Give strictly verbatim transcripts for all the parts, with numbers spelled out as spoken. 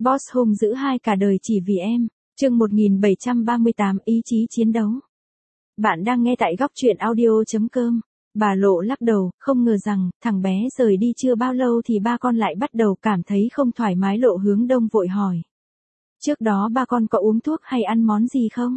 Boss hung dữ hai cả đời chỉ vì em. Chương một nghìn bảy trăm ba mươi tám ý chí chiến đấu. Bạn đang nghe tại góc truyện audio chấm com. Bà Lộ lắc đầu, không ngờ rằng, thằng bé rời đi chưa bao lâu thì ba con lại bắt đầu cảm thấy không thoải mái. Lộ Hướng Đông vội hỏi. Trước đó ba con có uống thuốc hay ăn món gì không?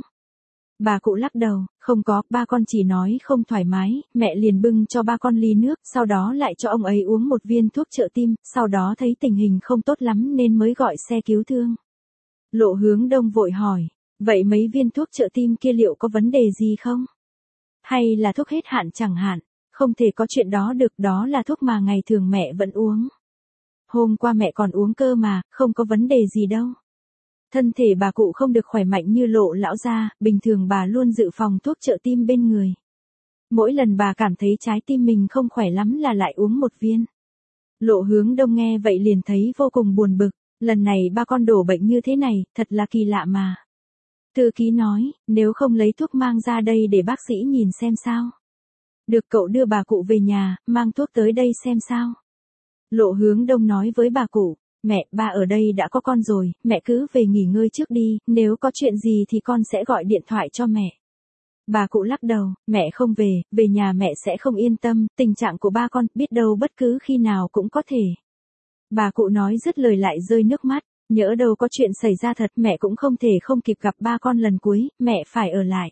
Bà cụ lắc đầu, không có, ba con chỉ nói không thoải mái, mẹ liền bưng cho ba con ly nước, sau đó lại cho ông ấy uống một viên thuốc trợ tim, sau đó thấy tình hình không tốt lắm nên mới gọi xe cứu thương. Lộ Hướng Đông vội hỏi, vậy mấy viên thuốc trợ tim kia liệu có vấn đề gì không? Hay là thuốc hết hạn chẳng hạn? Không thể có chuyện đó được, đó là thuốc mà ngày thường mẹ vẫn uống. Hôm qua mẹ còn uống cơ mà, không có vấn đề gì đâu. Thân thể bà cụ không được khỏe mạnh như Lộ lão gia, bình thường bà luôn dự phòng thuốc trợ tim bên người. Mỗi lần bà cảm thấy trái tim mình không khỏe lắm là lại uống một viên. Lộ Hướng Đông nghe vậy liền thấy vô cùng buồn bực, lần này ba con đổ bệnh như thế này, thật là kỳ lạ mà. Thư ký nói, nếu không lấy thuốc mang ra đây để bác sĩ nhìn xem sao. Được, cậu đưa bà cụ về nhà, mang thuốc tới đây xem sao. Lộ Hướng Đông nói với bà cụ. Mẹ, ba ở đây đã có con rồi, mẹ cứ về nghỉ ngơi trước đi, nếu có chuyện gì thì con sẽ gọi điện thoại cho mẹ. Bà cụ lắc đầu, mẹ không về, về nhà mẹ sẽ không yên tâm, tình trạng của ba con, biết đâu bất cứ khi nào cũng có thể. Bà cụ nói dứt lời lại rơi nước mắt, nhỡ đâu có chuyện xảy ra thật, mẹ cũng không thể không kịp gặp ba con lần cuối, mẹ phải ở lại.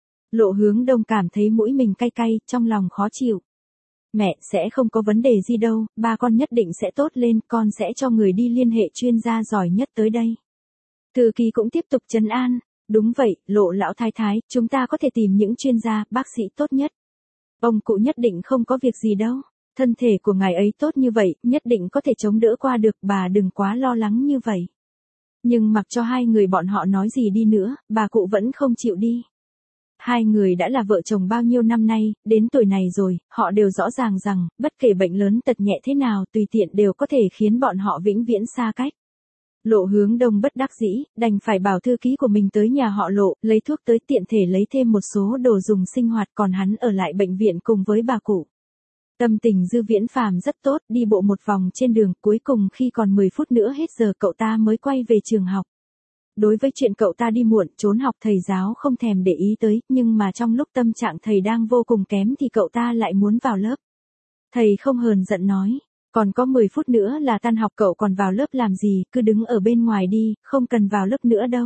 Lộ Hướng Đông cảm thấy mũi mình cay cay, trong lòng khó chịu. Mẹ, sẽ không có vấn đề gì đâu, ba con nhất định sẽ tốt lên, con sẽ cho người đi liên hệ chuyên gia giỏi nhất tới đây. Thư ký cũng tiếp tục trấn an, đúng vậy, Lộ lão thái thái, chúng ta có thể tìm những chuyên gia, bác sĩ tốt nhất. Ông cụ nhất định không có việc gì đâu, thân thể của ngài ấy tốt như vậy, nhất định có thể chống đỡ qua được, bà đừng quá lo lắng như vậy. Nhưng mặc cho hai người bọn họ nói gì đi nữa, bà cụ vẫn không chịu đi. Hai người đã là vợ chồng bao nhiêu năm nay, đến tuổi này rồi, họ đều rõ ràng rằng, bất kể bệnh lớn tật nhẹ thế nào, tùy tiện đều có thể khiến bọn họ vĩnh viễn xa cách. Lộ Hướng Đông bất đắc dĩ, đành phải bảo thư ký của mình tới nhà họ Lộ, lấy thuốc tới tiện thể lấy thêm một số đồ dùng sinh hoạt, còn hắn ở lại bệnh viện cùng với bà cụ. Tâm tình Dư Viễn Phàm rất tốt, đi bộ một vòng trên đường, cuối cùng khi còn mười phút nữa hết giờ cậu ta mới quay về trường học. Đối với chuyện cậu ta đi muộn, trốn học thầy giáo không thèm để ý tới, nhưng mà trong lúc tâm trạng thầy đang vô cùng kém thì cậu ta lại muốn vào lớp. Thầy không hờn giận nói, còn có mười phút nữa là tan học, cậu còn vào lớp làm gì, cứ đứng ở bên ngoài đi, không cần vào lớp nữa đâu.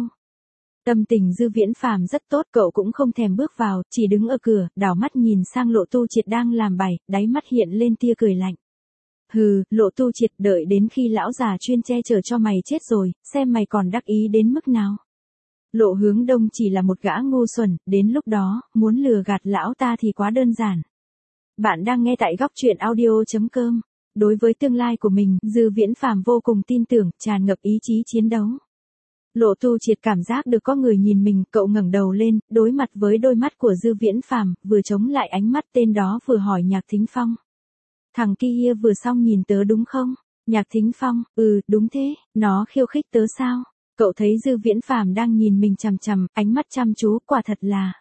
Tâm tình Dư Viễn Phàm rất tốt, cậu cũng không thèm bước vào, chỉ đứng ở cửa, đảo mắt nhìn sang Lộ Tu Triệt đang làm bài, đáy mắt hiện lên tia cười lạnh. Hừ, Lộ Tu Triệt, đợi đến khi lão già chuyên che chở cho mày chết rồi, xem mày còn đắc ý đến mức nào. Lộ Hướng Đông chỉ là một gã ngu xuẩn, đến lúc đó, muốn lừa gạt lão ta thì quá đơn giản. Bạn đang nghe tại góc truyện audio chấm com. Đối với tương lai của mình, Dư Viễn Phàm vô cùng tin tưởng, tràn ngập ý chí chiến đấu. Lộ Tu Triệt cảm giác được có người nhìn mình, cậu ngẩng đầu lên, đối mặt với đôi mắt của Dư Viễn Phàm, vừa chống lại ánh mắt tên đó vừa hỏi Nhạc Thính Phong. Thằng kia vừa xong nhìn tớ đúng không? Nhạc Thính Phong, ừ, đúng thế, nó khiêu khích tớ sao? Cậu thấy Dư Viễn Phàm đang nhìn mình chằm chằm, ánh mắt chăm chú, quả thật là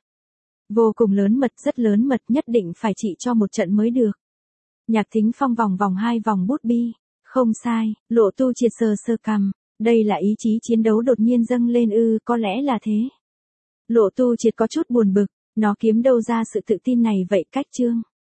vô cùng lớn mật, rất lớn mật, nhất định phải trị cho một trận mới được. Nhạc Thính Phong vòng vòng hai vòng bút bi, không sai, Lộ Tu Triệt sờ sờ cằm, đây là ý chí chiến đấu đột nhiên dâng lên ư, có lẽ là thế. Lộ Tu Triệt có chút buồn bực, nó kiếm đâu ra sự tự tin này vậy cách chương.